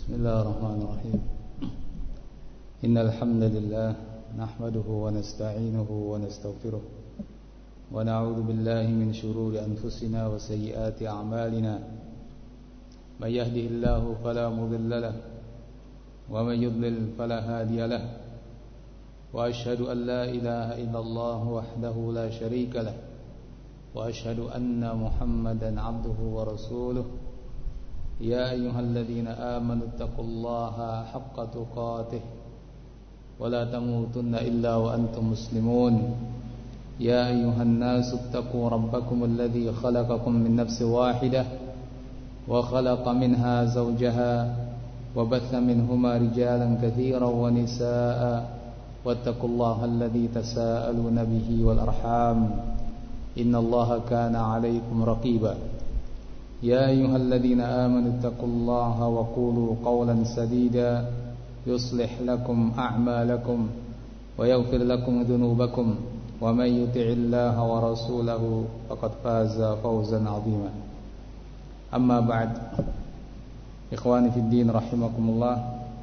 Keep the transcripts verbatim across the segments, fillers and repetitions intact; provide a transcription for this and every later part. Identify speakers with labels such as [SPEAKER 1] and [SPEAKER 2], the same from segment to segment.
[SPEAKER 1] بسم الله الرحمن الرحيم إن الحمد لله نحمده ونستعينه ونستغفره ونعوذ بالله من شرور أنفسنا وسيئات أعمالنا من يهده الله فلا مضل له ومن يضلل فلا هادي له وأشهد أن لا إله إلا الله وحده لا شريك له وأشهد أن محمدا عبده ورسوله يا أيها الذين آمنوا اتقوا الله حق تقاته ولا تموتن إلا وأنتم مسلمون يا أيها الناس اتقوا ربكم الذي خلقكم من نفس واحدة وخلق منها زوجها وبث منهما رجالا كثيرا ونساء واتقوا الله الذي تساءلون به والأرحام إن الله كان عليكم رقيبا يا أيها الذين آمنوا اتقوا الله وقولوا قولا سديدا يصلح لكم أعمالكم ويغفر لكم ذنوبكم ومن يطع الله ورسوله فقد فاز فوزا عظيما أما بعد إخواني في الدين رحمكم الله.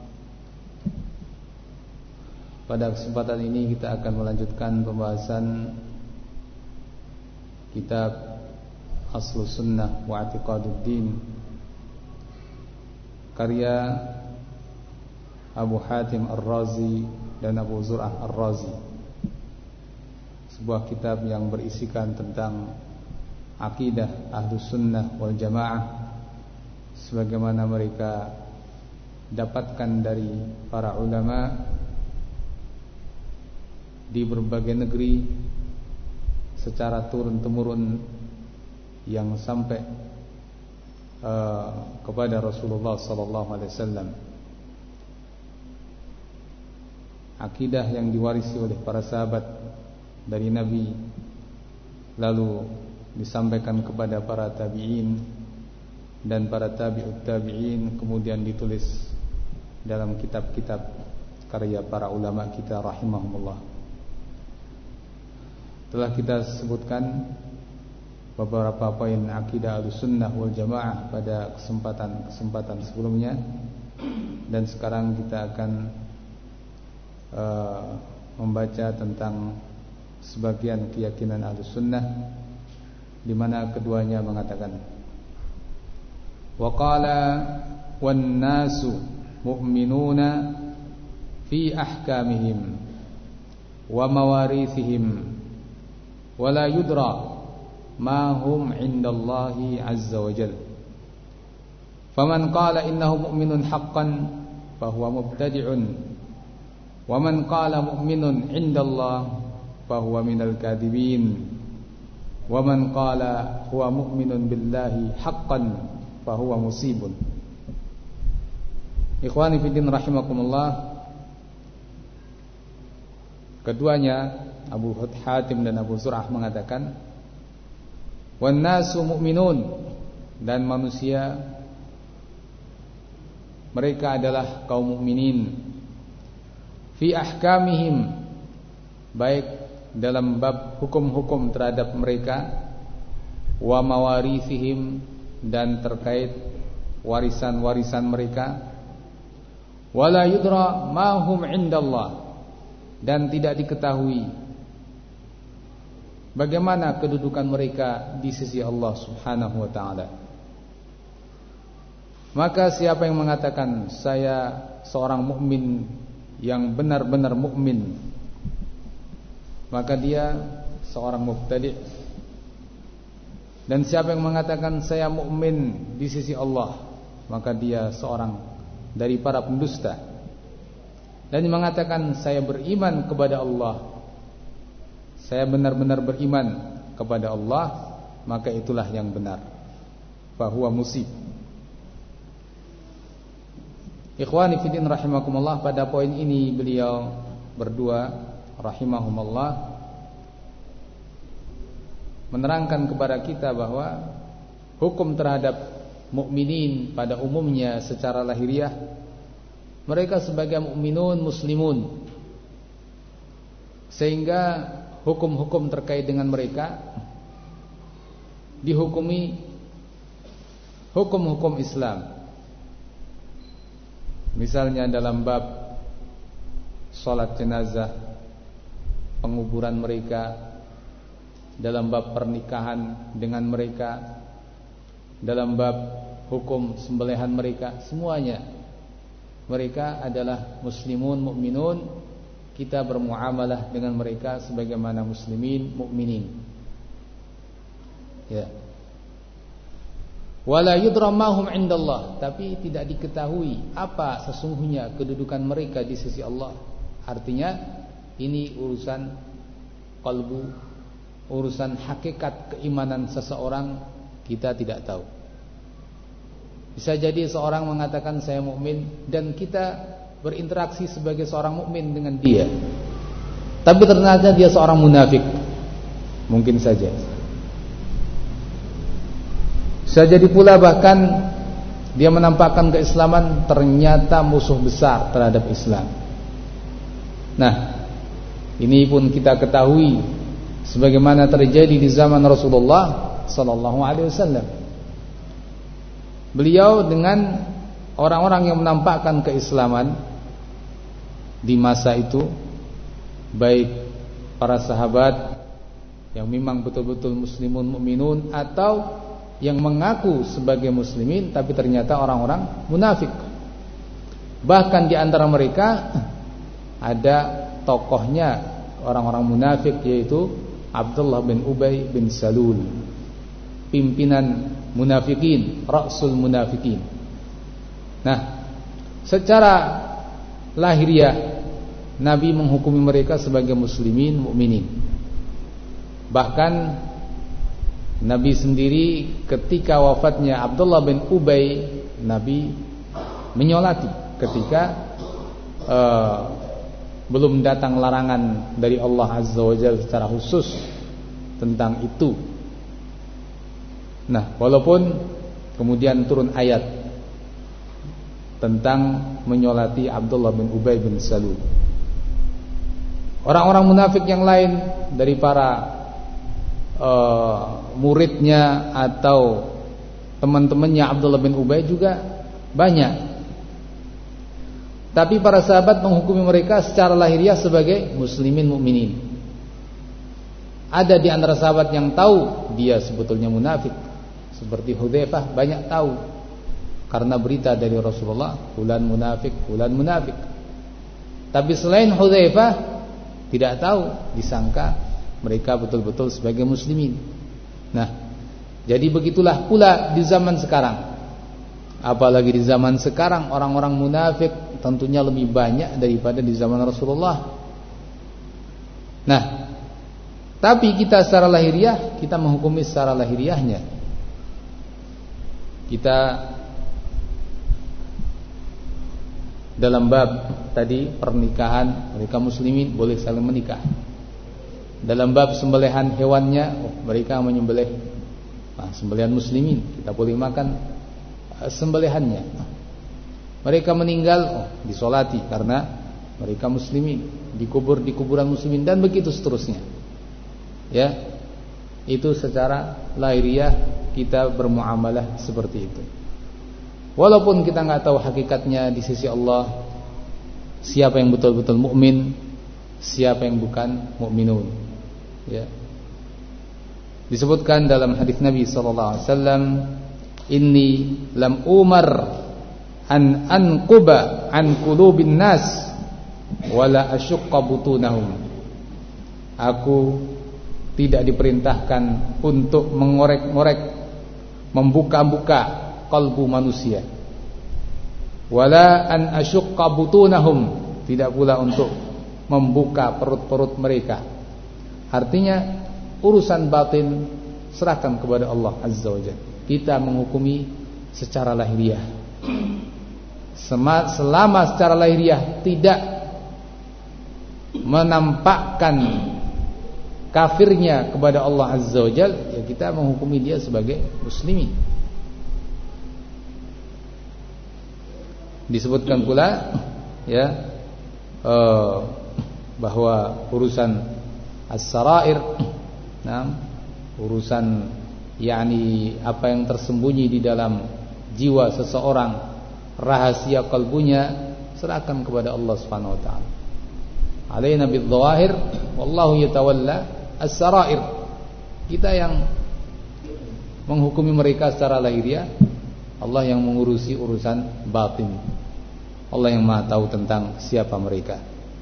[SPEAKER 1] Pada kesempatan ini kita akan melanjutkan pembahasan kitab Aslus Sunnah wa I'tiqaduddin karya Abu Hatim Ar-Razi dan Abu Zur'ah Ar-Razi, sebuah kitab yang berisikan tentang akidah Ahlus Sunnah wal Jamaah sebagaimana mereka dapatkan dari para ulama di berbagai negeri secara turun-temurun yang sampai uh, kepada Rasulullah sallallahu alaihi wasallam. Akidah yang diwarisi oleh para sahabat dari Nabi lalu disampaikan kepada para tabi'in dan para tabi'ut tabi'in, kemudian ditulis dalam kitab-kitab karya para ulama kita rahimahumullah. Telah kita sebutkan beberapa poin akidah Ahlussunnah wal Jamaah pada kesempatan-kesempatan sebelumnya, dan sekarang kita akan uh, membaca tentang sebagian keyakinan Ahlussunnah di mana keduanya mengatakan wa qala wan nasu mu'minuna fi ahkamihim wa mawarithihim wa la yudra ma hum indallahi azza wa jalla faman qala innahu mu'minun haqqan fahuwa mubtadi'un wa man qala mu'minun indallah fahuwa minal kadhibin wa man qala huwa mu'minun billahi haqqan fahuwa musibun. Ikhwani fillah rahimakumullah, keduanya Abu Hatim dan Abu Zur'ah mengatakan wan nasu mu'minun, dan manusia mereka adalah kaum mukminin fi ahkamihim, baik dalam bab hukum-hukum terhadap mereka, wa mawarithihim, dan terkait warisan-warisan mereka, wala yudra ma hum indallah, dan tidak diketahui bagaimana kedudukan mereka di sisi Allah Subhanahu wa ta'ala. Maka siapa yang mengatakan saya seorang mukmin yang benar-benar mukmin, maka dia seorang mubtadi'. Dan siapa yang mengatakan saya mukmin di sisi Allah, maka dia seorang dari para pendusta. Dan yang mengatakan saya beriman kepada Allah, saya benar-benar beriman kepada Allah, maka itulah yang benar, fahuwa musib. Ikhwani fillah rahimakumullah, pada poin ini beliau berdua rahimahumullah menerangkan kepada kita bahwa hukum terhadap mukminin pada umumnya secara lahiriah, mereka sebagai mukminun muslimun, sehingga hukum-hukum terkait dengan mereka dihukumi hukum-hukum Islam. Misalnya dalam bab salat jenazah, penguburan mereka, dalam bab pernikahan dengan mereka, dalam bab hukum sembelihan mereka, semuanya mereka adalah muslimun mukminun. Kita bermuamalah dengan mereka sebagaimana muslimin mukminin. Ya. Wala yudra ma hum indallah, tapi tidak diketahui apa sesungguhnya kedudukan mereka di sisi Allah. Artinya ini urusan qalbu, urusan hakikat keimanan seseorang kita tidak tahu. Bisa jadi seorang mengatakan saya mukmin dan kita berinteraksi sebagai seorang mukmin dengan dia, tapi ternyata dia seorang munafik. Mungkin saja. Bisa jadi pula bahkan dia menampakkan keislaman, ternyata musuh besar terhadap Islam. Nah, ini pun kita ketahui sebagaimana terjadi di zaman Rasulullah sallallahu alaihi wasallam. Beliau dengan orang-orang yang menampakkan keislaman di masa itu, baik para sahabat yang memang betul-betul muslimun mukminun atau yang mengaku sebagai muslimin tapi ternyata orang-orang munafik. Bahkan di antara mereka ada tokohnya orang-orang munafik, yaitu Abdullah bin Ubay bin Salul, pimpinan munafikin, rasul munafikin. Nah, secara lahiriah Nabi menghukumi mereka sebagai muslimin mukminin. Bahkan Nabi sendiri ketika wafatnya Abdullah bin Ubay, Nabi menyolati ketika uh, belum datang larangan dari Allah Azza wa Jalla secara khusus tentang itu. Nah, walaupun kemudian turun ayat tentang menyolati Abdullah bin Ubay bin Salul. Orang-orang munafik yang lain dari para uh, muridnya atau teman-temannya Abdullah bin Ubay juga banyak. Tapi para sahabat menghukumi mereka secara lahiriah sebagai muslimin mukminin. Ada di antara sahabat yang tahu dia sebetulnya munafik, seperti Hudzaifah banyak tahu karena berita dari Rasulullah, fulan munafik, fulan munafik. Tapi selain Hudzaifah tidak tahu, disangka mereka betul-betul sebagai muslimin. Nah, jadi begitulah pula di zaman sekarang. Apalagi di zaman sekarang orang-orang munafik tentunya lebih banyak daripada di zaman Rasulullah. Nah, tapi kita secara lahiriah, kita menghukumi secara lahiriahnya. Kita dalam bab tadi pernikahan, mereka muslimin boleh saling menikah. Dalam bab sembelihan hewannya, oh, mereka menyembelih, nah, sembelihan muslimin, kita boleh makan uh, sembelihannya. Mereka meninggal, oh, disolati karena mereka muslimin, dikubur di kuburan muslimin, dan begitu seterusnya. Ya, itu secara lahiriah kita bermuamalah seperti itu. Walaupun kita nggak tahu hakikatnya di sisi Allah, siapa yang betul-betul mukmin, siapa yang bukan mukminun. Ya. Disebutkan dalam hadis Nabi sallallahu alaihi wasallam, "Inni lam umar an anquba an qulubin nas wala asyqa butunahum." Aku tidak diperintahkan untuk mengorek-ngorek, membuka-buka kalbu manusia. Wala an asyqa butunahum, tidak pula untuk membuka perut-perut mereka. Artinya urusan batin serahkan kepada Allah Azza wa Jalla. Kita menghukumi secara lahiriah. Selama secara lahiriah tidak menampakkan kafirnya kepada Allah Azza wa Jalla, ya kita menghukumi dia sebagai muslimin. Disebutkan pula ya uh, bahwa urusan as-sarair, nah, urusan yakni apa yang tersembunyi di dalam jiwa seseorang, rahasia kalbunya, serahkan kepada Allah Subhanahu wa taala. Alaina bidzawahir wallahu yatawalla as-sarair. Kita yang menghukumi mereka secara lahiriah, Allah yang mengurusi urusan batin. Allah yang Maha tahu tentang siapa mereka.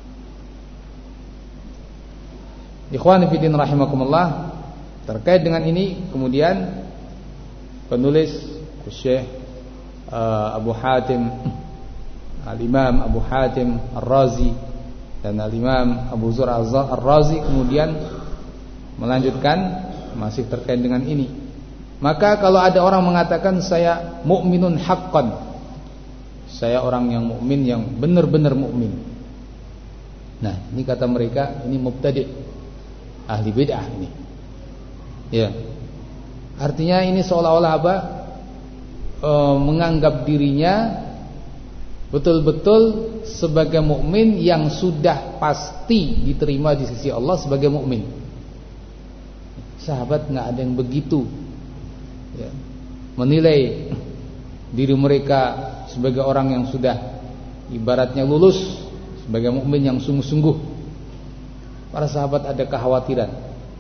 [SPEAKER 1] Ikhwani fillah rahimakumullah, terkait dengan ini kemudian penulis Syekh uh, Abu Hatim Al-Imam Abu Hatim Ar-Razi dan Al-Imam Abu Zur'ah Ar-Razi kemudian melanjutkan masih terkait dengan ini. Maka kalau ada orang mengatakan saya mukminun haqqan, saya orang yang mukmin yang benar-benar mukmin. Nah, ini kata mereka ini mubtadi', ahli bid'ah ini. Ya. Artinya ini seolah-olah apa? E, menganggap dirinya betul-betul sebagai mukmin yang sudah pasti diterima di sisi Allah sebagai mukmin. Sahabat nggak ada yang begitu, ya, menilai diri mereka sebagai orang yang sudah ibaratnya lulus sebagai mukmin yang sungguh-sungguh. Para sahabat ada kekhawatiran,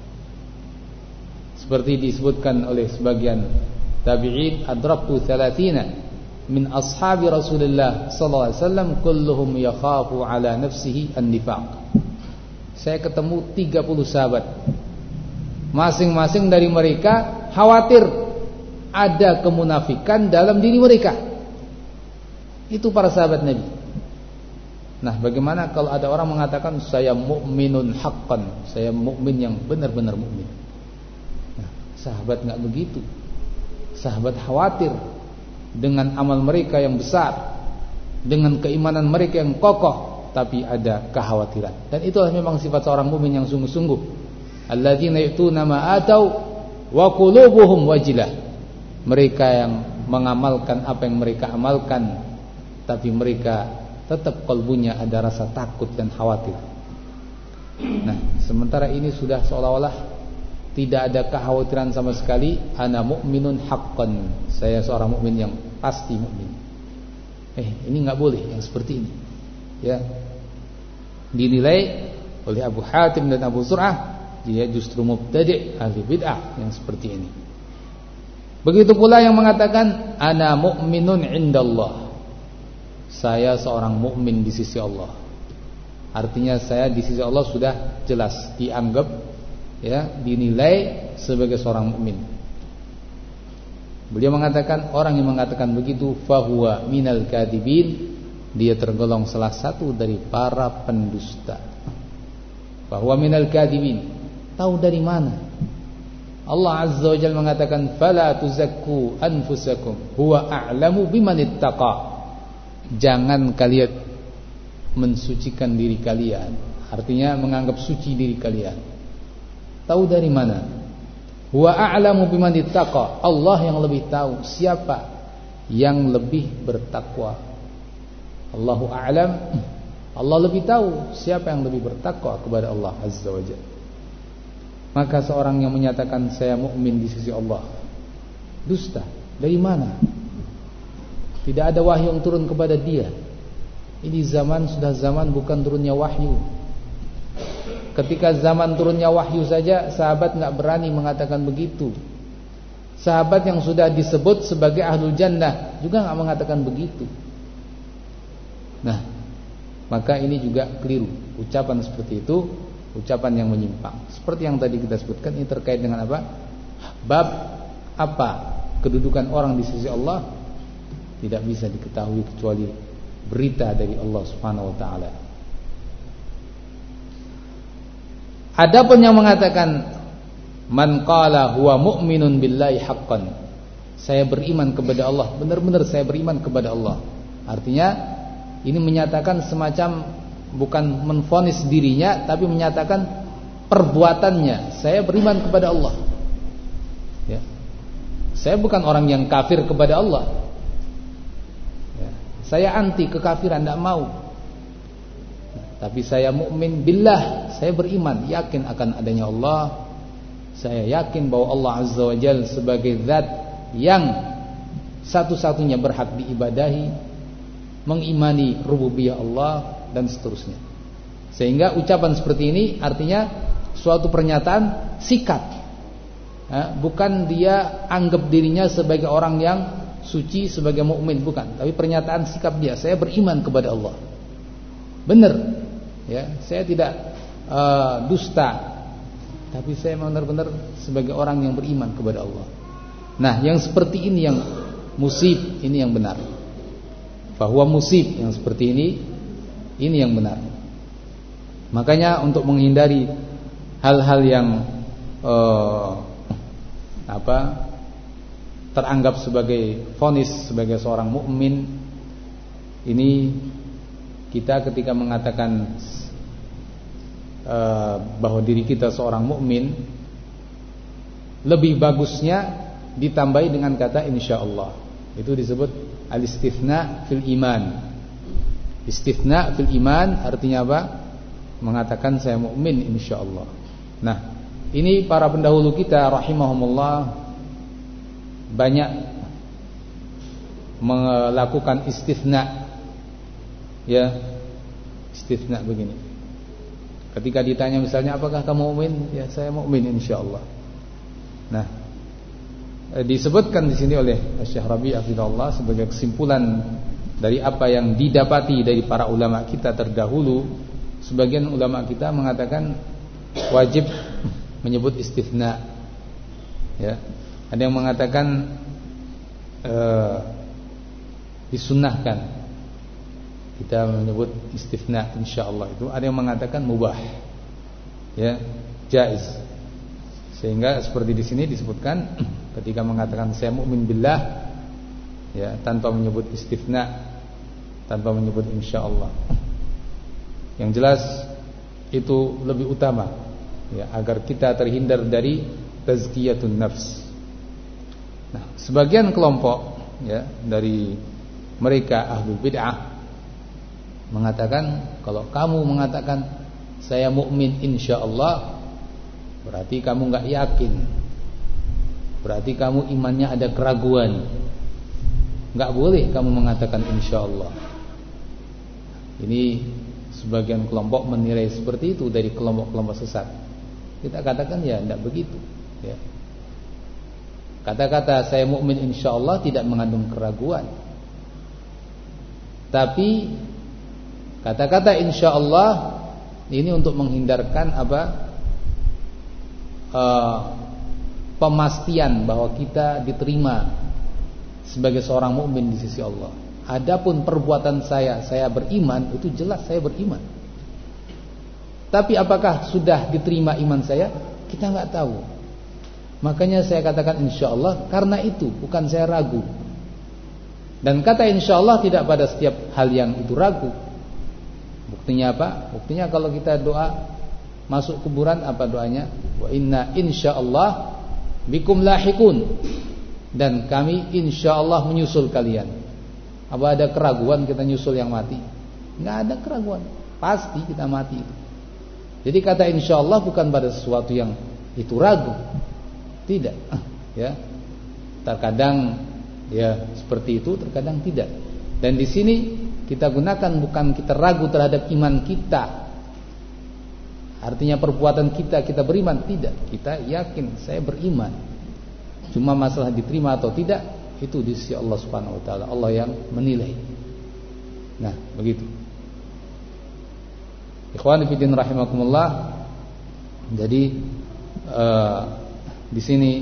[SPEAKER 1] seperti disebutkan oleh sebagian tabi'in, adraktu thalathina min ashabi Rasulullah sallallahu alaihi wasallam kulluhum yakhafu ala nafsihi an-nifaq. Saya ketemu tiga puluh sahabat, masing-masing dari mereka khawatir ada kemunafikan dalam diri mereka. Itu para sahabat Nabi. Nah, bagaimana kalau ada orang mengatakan saya mukminun haqqan, saya mukmin yang benar-benar mukmin? Nah, sahabat enggak begitu. Sahabat khawatir dengan amal mereka yang besar, dengan keimanan mereka yang kokoh, tapi ada kekhawatiran. Dan itulah memang sifat seorang mukmin yang sungguh-sungguh. Alladzina yu'tuna ma atau wa qulubuhum wajilah. Mereka yang mengamalkan apa yang mereka amalkan, tapi mereka tetap kalbunya ada rasa takut dan khawatir. Nah, sementara ini sudah seolah-olah tidak ada kekhawatiran sama sekali. Ana mu'minun haqqan, saya seorang mukmin yang pasti mukmin. Eh, ini enggak boleh yang seperti ini. Ya. Dinilai oleh Abu Hatim dan Abu Zur'ah dia justru mubtadi', ahli bid'ah yang seperti ini. Begitu pula yang mengatakan ana mu'minun indallah, saya seorang mukmin di sisi Allah. Artinya saya di sisi Allah sudah jelas dianggap, ya, dinilai sebagai seorang mukmin. Beliau mengatakan orang yang mengatakan begitu fahuwa minal kadibin, dia tergolong salah satu dari para pendusta. Fahuwa minal kadibin, tahu dari mana? Allah Azza wa Jalla mengatakan fala tuzakku anfusakum huwa a'lamu biman ittaqa. Jangan kalian mensucikan diri kalian, artinya menganggap suci diri kalian. Tahu dari mana? Huwa a'lamu biman ittaqa. Allah yang lebih tahu siapa yang lebih bertakwa. Allahu a'lam. Allah lebih tahu siapa yang lebih bertakwa kepada Allah Azza wa Jalla. Maka seorang yang menyatakan saya mukmin di sisi Allah dusta. Dari mana? Tidak ada wahyu yang turun kepada dia. Ini zaman sudah zaman bukan turunnya wahyu. Ketika zaman turunnya wahyu saja sahabat enggak berani mengatakan begitu. Sahabat yang sudah disebut sebagai ahlul jannah juga enggak mengatakan begitu. Nah, maka ini juga keliru. Ucapan seperti itu ucapan yang menyimpang. Seperti yang tadi kita sebutkan, ini terkait dengan apa? Bab apa kedudukan orang di sisi Allah tidak bisa diketahui kecuali berita dari Allah Subhanahu wa taala. Adapun yang mengatakan man qala huwa mu'minun billahi haqqan, saya beriman kepada Allah, benar-benar saya beriman kepada Allah. Artinya ini menyatakan semacam bukan menvonis dirinya, tapi menyatakan perbuatannya, saya beriman kepada Allah, ya. Saya bukan orang yang kafir kepada Allah, ya. Saya anti kekafiran, tidak mau. Tapi saya mukmin billah, saya beriman, yakin akan adanya Allah. Saya yakin bahwa Allah Azza wa Jalla sebagai zat yang satu-satunya berhak diibadahi, mengimani rububiyah Allah dan seterusnya. Sehingga ucapan seperti ini artinya suatu pernyataan sikap, ya, bukan dia anggap dirinya sebagai orang yang suci, sebagai mukmin, bukan, tapi pernyataan sikap dia, saya beriman kepada Allah. Benar, ya, saya tidak uh, dusta, tapi saya benar-benar sebagai orang yang beriman kepada Allah. Nah, yang seperti ini yang musib, ini yang benar. Bahwa musib yang seperti ini, ini yang benar. Makanya untuk menghindari hal-hal yang uh, apa teranggap sebagai vonis sebagai seorang mukmin, ini kita ketika mengatakan uh, bahwa diri kita seorang mukmin, lebih bagusnya ditambahi dengan kata insyaallah. Itu disebut al-istithna fil iman. Istithna fil iman artinya apa? Mengatakan saya mukmin insyaallah. Nah, ini para pendahulu kita rahimahumullah banyak melakukan istithna. Ya, istithna begini. Ketika ditanya misalnya apakah kamu mukmin? Ya, saya mukmin insyaallah. Nah, disebutkan di sini oleh Syekh Rabi' hafizahullah sebagai kesimpulan dari apa yang didapati dari para ulama kita terdahulu. Sebagian ulama kita mengatakan wajib menyebut istithna, ya. Ada yang mengatakan uh, disunnahkan kita menyebut istithna insyaallah itu. Ada yang mengatakan mubah, ya, jaiz. Sehingga seperti di sini disebutkan ketika mengatakan saya mukmin billah, ya, tanpa menyebut istithna, tanpa menyebut insyaallah. Yang jelas itu lebih utama, ya, agar kita terhindar dari tazkiyatun nafs. Nah, sebagian kelompok, ya, dari mereka ahlul bid'ah mengatakan kalau kamu mengatakan saya mukmin insyaallah, berarti kamu enggak yakin. Berarti kamu imannya ada keraguan. Enggak boleh kamu mengatakan insyaallah. Ini sebagian kelompok menilai seperti itu dari kelompok-kelompok sesat. Kita katakan ya tidak begitu, ya. Kata-kata saya mukmin insyaallah tidak mengandung keraguan. Tapi kata-kata insyaallah ini untuk menghindarkan apa? Uh, pemastian bahwa kita diterima sebagai seorang mukmin di sisi Allah. Adapun perbuatan saya, saya beriman, itu jelas saya beriman. Tapi apakah sudah diterima iman saya? Kita nggak tahu. Makanya saya katakan insyaallah karena itu, bukan saya ragu. Dan kata insyaallah tidak pada setiap hal yang itu ragu. Buktinya apa? Buktinya kalau kita doa masuk kuburan, apa doanya? Wa inna insyaallah bikum lahikun. Dan kami insyaallah menyusul kalian. Apa ada keraguan kita nyusul yang mati? Nggak ada keraguan, pasti kita mati itu. Jadi kata insyaallah bukan pada sesuatu yang itu ragu, tidak, ya. Terkadang ya seperti itu, terkadang tidak. Dan di sini kita gunakan bukan kita ragu terhadap iman kita. Artinya perbuatan kita kita beriman, tidak. Kita yakin saya beriman. Cuma masalah diterima atau tidak itu di sisi Allah Subhanahu wa taala, Allah yang menilai. Nah, begitu. Ikhwani fi din rahimakumullah. Jadi uh, di sini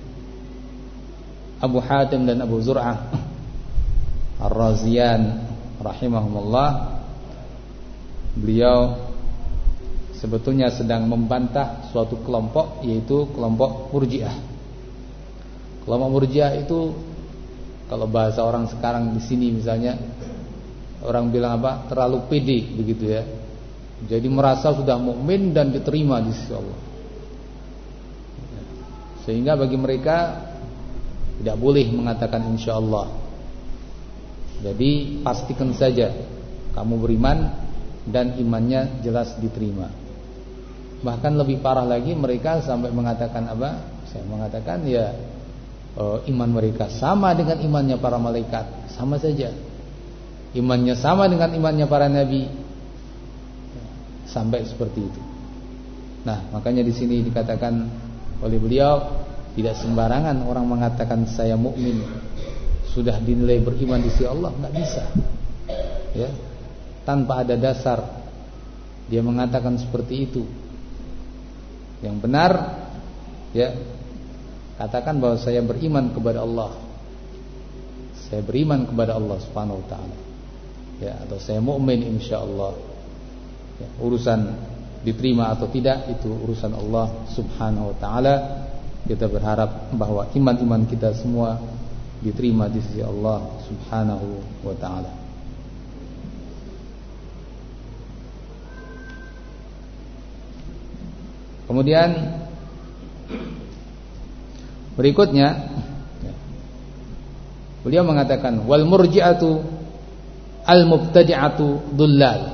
[SPEAKER 1] Abu Hatim dan Abu Zur'ah Ar-Raziyan rahimahumullah, beliau sebetulnya sedang membantah suatu kelompok, yaitu kelompok Murji'ah. Kelompok Murji'ah itu kalau bahasa orang sekarang di sini misalnya orang bilang apa? Terlalu pede begitu ya. Jadi merasa sudah mukmin dan diterima di sisi Allah. Sehingga bagi mereka tidak boleh mengatakan insyaallah. Jadi pastikan saja kamu beriman dan imannya jelas diterima. Bahkan lebih parah lagi mereka sampai mengatakan apa? Saya mengatakan ya iman mereka sama dengan imannya para malaikat, sama saja. imannya sama dengan imannya para nabi, sampai seperti itu. Nah, makanya di sini dikatakan oleh beliau, tidak sembarangan orang mengatakan saya mukmin sudah dinilai beriman di sisi Allah, enggak bisa. Ya. Tanpa ada dasar dia mengatakan seperti itu. Yang benar, ya, katakan bahwa saya beriman kepada Allah. Saya beriman kepada Allah Subhanahu wa taala. Ya, atau saya mukmin insyaallah. Ya, urusan diterima atau tidak itu urusan Allah Subhanahu wa taala. Kita berharap bahwa iman-iman kita semua diterima di sisi Allah Subhanahu wa taala. Kemudian berikutnya beliau mengatakan wal murji'atu al mubtadi'atu dullal.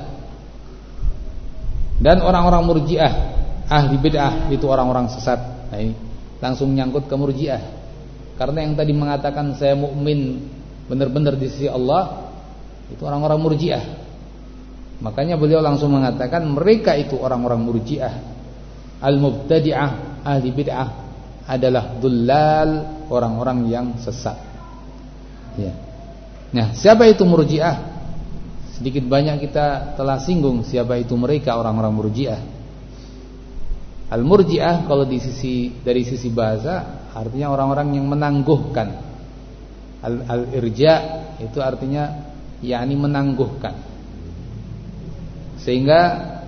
[SPEAKER 1] Dan orang-orang murji'ah, ahli bid'ah itu orang-orang sesat. Nah, ini langsung menyangkut ke murji'ah. Karena yang tadi mengatakan saya mukmin benar-benar di sisi Allah itu orang-orang murji'ah. Makanya beliau langsung mengatakan mereka itu orang-orang murji'ah, al-mubtadi'ah, ahli bid'ah adalah dullal, orang-orang yang sesat. Ya. Nah, siapa itu murji'ah? Sedikit banyak kita telah singgung siapa itu mereka orang-orang murji'ah. Al-murji'ah kalau di sisi dari sisi bahasa artinya orang-orang yang menangguhkan. Al-irja itu artinya yakni menangguhkan. Sehingga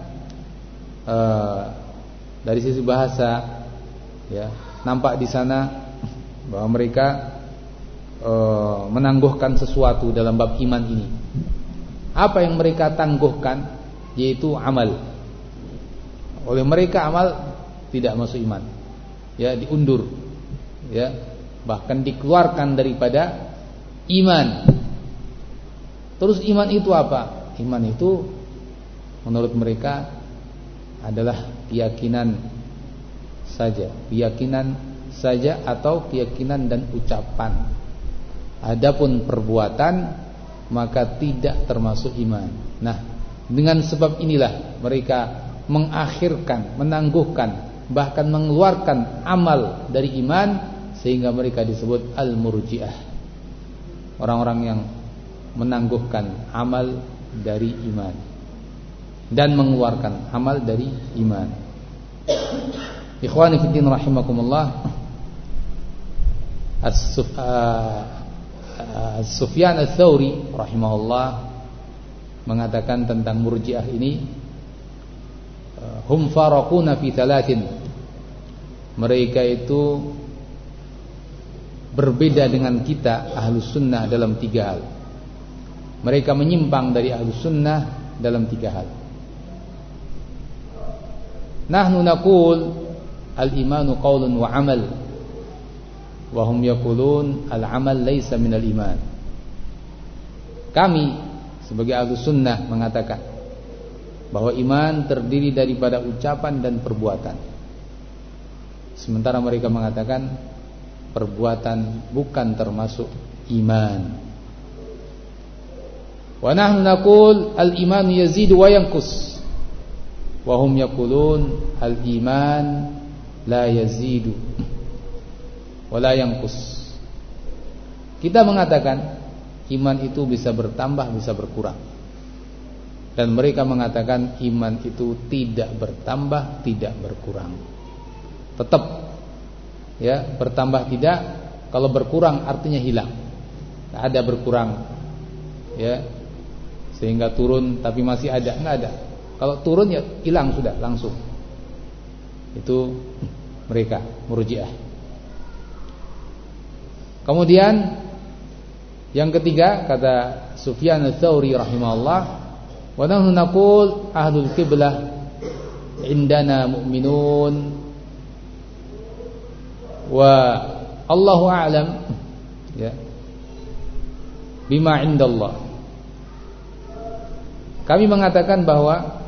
[SPEAKER 1] uh, dari sisi bahasa ya, nampak di sana bahwa mereka uh, menangguhkan sesuatu dalam bab iman ini. Apa yang mereka tangguhkan yaitu amal. Oleh mereka amal tidak masuk iman. Ya, diundur. Ya, bahkan dikeluarkan daripada iman. Terus iman itu apa? Iman itu menurut mereka adalah keyakinan saja, keyakinan saja atau keyakinan dan ucapan. Adapun perbuatan maka tidak termasuk iman. Nah, dengan sebab inilah mereka mengakhirkan, menangguhkan, bahkan mengeluarkan amal dari iman, sehingga mereka disebut al-murji'ah. Orang-orang yang menangguhkan amal dari iman dan mengeluarkan amal dari iman. Ikhwani fiddin rahimakumullah. As-Sufyan Ats-Tsauri rahimahullah mengatakan tentang murji'ah ini, hum faraquna fi thalathin. Mereka itu berbeda dengan kita Ahlus Sunnah dalam tiga hal. Mereka menyimpang dari Ahlus Sunnah dalam tiga hal. Nahnu naqul al-imanu qaulun wa amal, wa hum yaqulun al-amal laysa minal iman. Kami sebagai Ahlus Sunnah mengatakan bahwa iman terdiri daripada ucapan dan perbuatan. Sementara mereka mengatakan perbuatan bukan termasuk iman. Wa nahnu naqul al-iman yazidu wa yanqus, wa hum yaqulun al-iman la yazidu wa la yanqus. Kita mengatakan iman itu bisa bertambah, bisa berkurang. Dan mereka mengatakan iman itu tidak bertambah, tidak berkurang. Tetap ya, bertambah tidak, kalau berkurang artinya hilang. Tidak ada berkurang ya, sehingga turun tapi masih ada, enggak ada. Kalau turun ya hilang sudah langsung. Itu mereka murji'ah. Kemudian yang ketiga kata Sufyan Ats-Tsauri rahimahullah, wa nahnu naqul ahlul qiblah indana mu'minun wa Allahu a'lam ya bima indallah. Kami mengatakan bahwa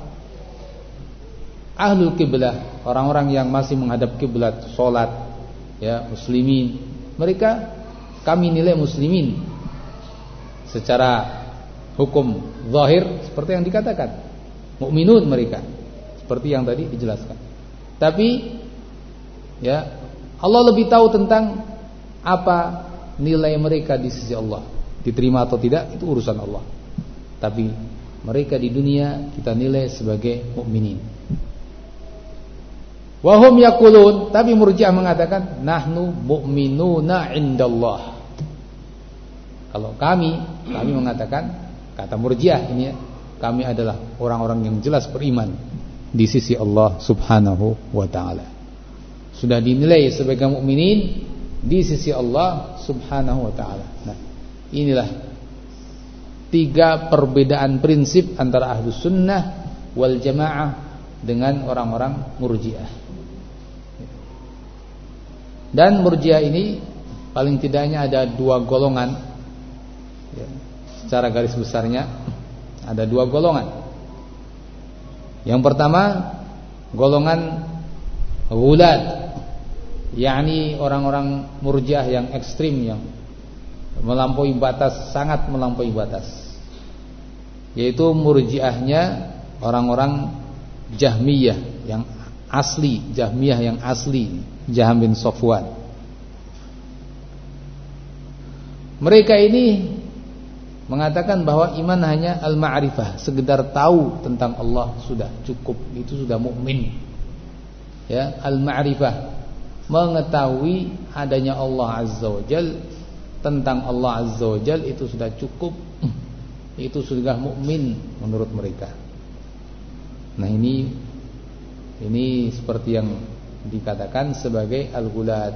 [SPEAKER 1] ahlul qiblah, orang-orang yang masih menghadap kiblat, salat ya, muslimin, mereka kami nilai muslimin secara hukum zahir seperti yang dikatakan, mukminun mereka, seperti yang tadi dijelaskan. Tapi ya, Allah lebih tahu tentang apa nilai mereka di sisi Allah. Diterima atau tidak itu urusan Allah. Tapi mereka di dunia kita nilai sebagai mukminin. Wahum yaqulun, tapi Murji'ah mengatakan nahnu mu'minuna indallah. Kalau kami, kami mengatakan, kata Murji'ah ini ya, kami adalah orang-orang yang jelas beriman di sisi Allah Subhanahu wa taala. Sudah dinilai sebagai mukminin di sisi Allah Subhanahu wa taala. Nah, inilah tiga perbedaan prinsip antara Ahlus Sunnah wal Jamaah dengan orang-orang Murji'ah. Dan Murji'ah ini paling tidaknya ada dua golongan ya, secara garis besarnya ada dua golongan. Yang pertama golongan ghulad, yakni orang-orang Murji'ah yang ekstrim, yang melampaui batas, sangat melampaui batas, yaitu Murji'ahnya orang-orang Jahmiyah yang asli, Jahmiyah yang asli, Jahm bin Safwan. Mereka ini mengatakan bahwa iman hanya al-ma'rifah, sekedar tahu tentang Allah sudah cukup, itu sudah mukmin. Ya, al-ma'rifah, mengetahui adanya Allah Azza wa Jal, tentang Allah Azza wa Jal itu sudah cukup, itu sudah mukmin menurut mereka. Nah, ini ini seperti yang dikatakan sebagai al-ghulad,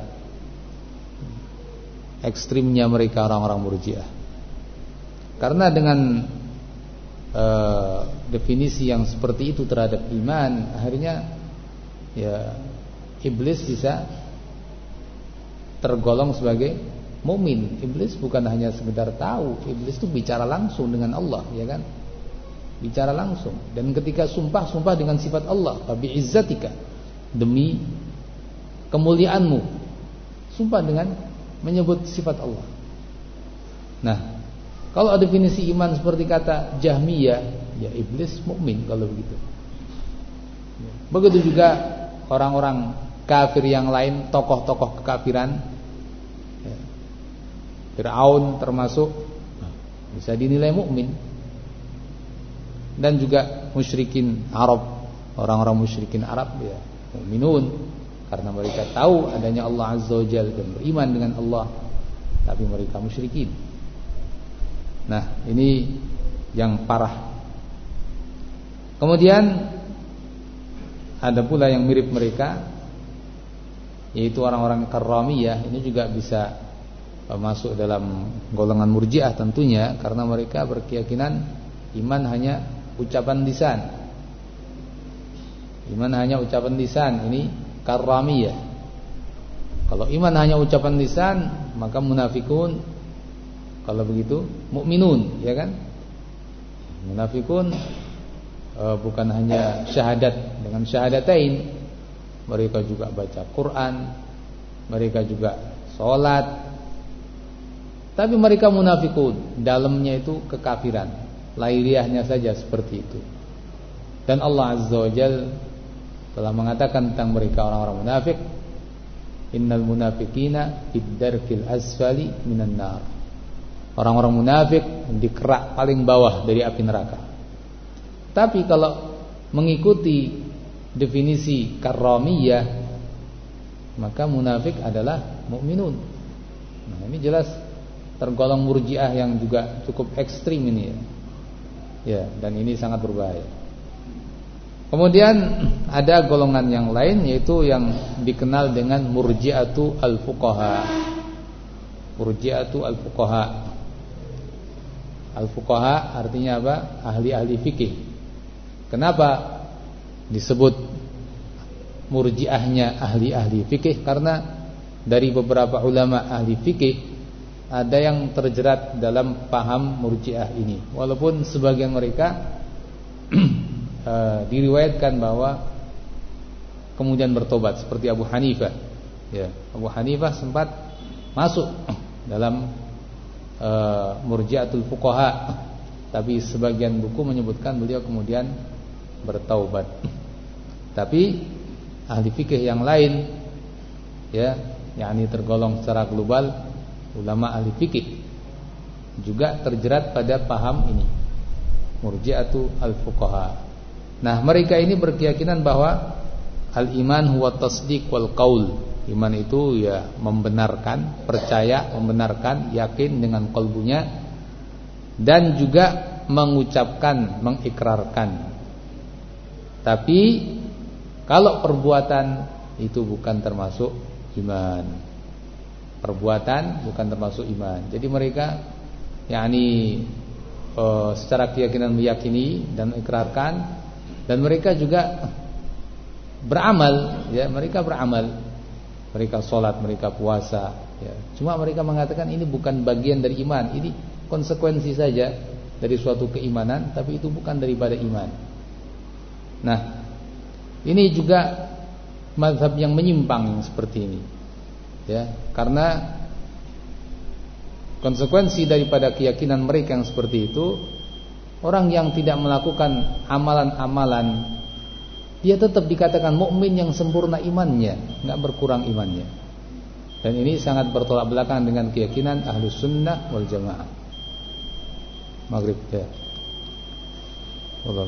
[SPEAKER 1] ekstrimnya mereka orang-orang Murji'ah. Karena dengan uh, definisi yang seperti itu terhadap iman, akhirnya ya iblis bisa tergolong sebagai mukmin. Iblis bukan hanya sekedar tahu, iblis itu bicara langsung dengan Allah, ya kan? Bicara langsung. Dan ketika sumpah, sumpah dengan sifat Allah, fa bi izzatika, demi kemuliaanmu, sumpah dengan menyebut sifat Allah. Nah, kalau definisi iman seperti kata Jahmiyah, ya iblis mukmin kalau begitu. Begitu juga orang-orang kafir yang lain, tokoh-tokoh kekafiran, ya, Fir'aun termasuk, bisa dinilai mukmin. Dan juga musyrikin Arab, orang-orang musyrikin Arab ya mukminun, karena mereka tahu adanya Allah Azza wa Jalla dan beriman dengan Allah, tapi mereka musyrikin. Nah, ini yang parah. Kemudian ada pula yang mirip mereka, yaitu orang-orang Karramiyah. Ini juga bisa masuk dalam golongan Murji'ah tentunya, karena mereka berkeyakinan iman hanya ucapan lisan. Iman hanya ucapan lisan, ini Karramiyah. Kalau iman hanya ucapan lisan, maka munafikun, kalau begitu mukminun, ya kan? Munafikun e, bukan hanya syahadat dengan syahadatain, mereka juga baca Quran, mereka juga sholat, tapi mereka munafikun, dalamnya itu kekafiran, lahiriahnya saja seperti itu. Dan Allah Azza wa Jalla telah mengatakan tentang mereka orang-orang munafik, innal munafiqina fid darkil asfali minan nar. Orang-orang munafik di kerak paling bawah dari api neraka. Tapi kalau mengikuti definisi Karramiyah, maka munafik adalah mukminun. Nah, ini jelas tergolong Murji'ah yang juga cukup ekstrim ini ya. Ya, dan ini sangat berbahaya. Kemudian ada golongan yang lain, yaitu yang dikenal dengan Murji'atu al-fuqaha. Murji'atu al-fuqaha. Al-fuqaha artinya apa? Ahli-ahli fikih. Kenapa disebut Murji'ahnya ahli-ahli fikih? Karena dari beberapa ulama ahli fikih ada yang terjerat dalam paham Murji'ah ini. Walaupun sebagian mereka Uh, diriwayatkan bahwa kemudian bertobat, seperti Abu Hanifah. Ya, Abu Hanifah sempat masuk dalam uh, Murji'atul fuqaha, tapi sebagian buku menyebutkan beliau kemudian bertaubat. Tapi ahli fikih yang lain, ya, yakni tergolong secara global ulama ahli fikih, juga terjerat pada paham ini, murji'atu al-fuqaha. Nah, mereka ini berkeyakinan bahwa al-iman huwa tasdiq wal qaul. Iman itu ya membenarkan, percaya, membenarkan, yakin dengan qalbunya, dan juga mengucapkan, mengikrarkan. Tapi kalau perbuatan itu bukan termasuk iman. Perbuatan bukan termasuk iman. Jadi mereka yakni e, secara keyakinan meyakini dan mengikrarkan, dan mereka juga beramal, ya, mereka beramal. Mereka sholat, mereka puasa, ya. Cuma mereka mengatakan ini bukan bagian dari iman, ini konsekuensi saja dari suatu keimanan, tapi itu bukan daripada iman. Nah, ini juga mazhab yang menyimpang seperti ini, ya, karena konsekuensi daripada keyakinan mereka yang seperti itu, orang yang tidak melakukan amalan-amalan, dia tetap dikatakan mukmin yang sempurna imannya, enggak berkurang imannya. Dan ini sangat bertolak belakang dengan keyakinan Ahlus Sunnah wal Jamaah. Maghrib ya. Allah.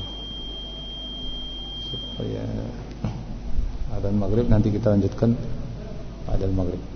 [SPEAKER 1] Supaya adzan maghrib nanti kita lanjutkan adzan maghrib.